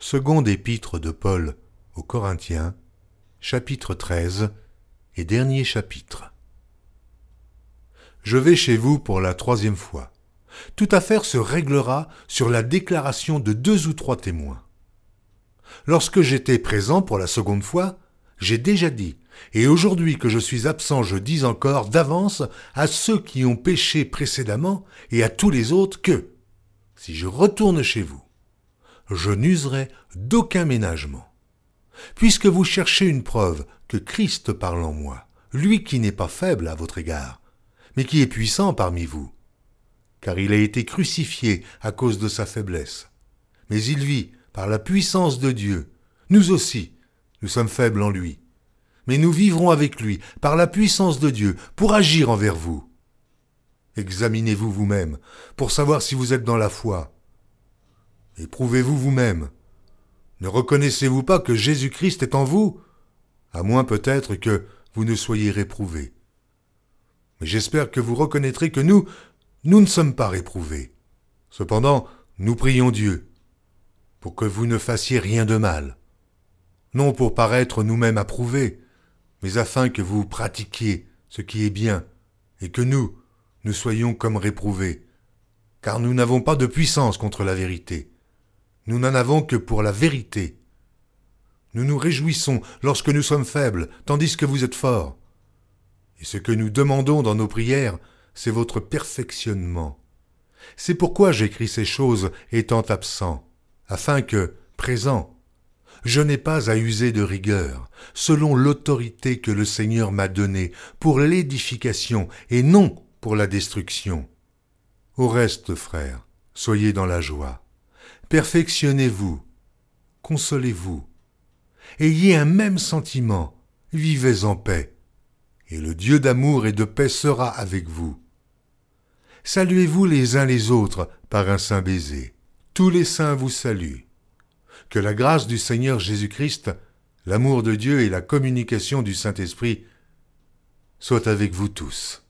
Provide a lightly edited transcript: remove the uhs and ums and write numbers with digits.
Seconde épître de Paul aux Corinthiens, chapitre 13 et dernier chapitre. Je vais chez vous pour la 3e fois. Toute affaire se réglera sur la déclaration de 2 ou 3 témoins. Lorsque j'étais présent pour la 2e fois, j'ai déjà dit, et aujourd'hui que je suis absent, je dis encore d'avance à ceux qui ont péché précédemment et à tous les autres que, si je retourne chez vous, je n'userai d'aucun ménagement. Puisque vous cherchez une preuve que Christ parle en moi, lui qui n'est pas faible à votre égard, mais qui est puissant parmi vous, car il a été crucifié à cause de sa faiblesse. Mais il vit par la puissance de Dieu. Nous aussi, nous sommes faibles en lui. Mais nous vivrons avec lui par la puissance de Dieu pour agir envers vous. Examinez-vous vous-même pour savoir si vous êtes dans la foi. Éprouvez-vous vous-même. Ne reconnaissez-vous pas que Jésus-Christ est en vous, à moins peut-être que vous ne soyez réprouvés. Mais j'espère que vous reconnaîtrez que nous ne sommes pas réprouvés. Cependant, nous prions Dieu pour que vous ne fassiez rien de mal, non pour paraître nous-mêmes approuvés, mais afin que vous pratiquiez ce qui est bien, et que nous soyons comme réprouvés, car nous n'avons pas de puissance contre la vérité. Nous n'en avons que pour la vérité. Nous nous réjouissons lorsque nous sommes faibles, tandis que vous êtes forts. Et ce que nous demandons dans nos prières, c'est votre perfectionnement. C'est pourquoi j'écris ces choses étant absent, afin que, présent, je n'ai pas à user de rigueur, selon l'autorité que le Seigneur m'a donnée pour l'édification et non pour la destruction. Au reste, frères, soyez dans la joie. Perfectionnez-vous, consolez-vous, ayez un même sentiment, vivez en paix, et le Dieu d'amour et de paix sera avec vous. Saluez-vous les uns les autres par un saint baiser. Tous les saints vous saluent. Que la grâce du Seigneur Jésus-Christ, l'amour de Dieu et la communication du Saint-Esprit soient avec vous tous.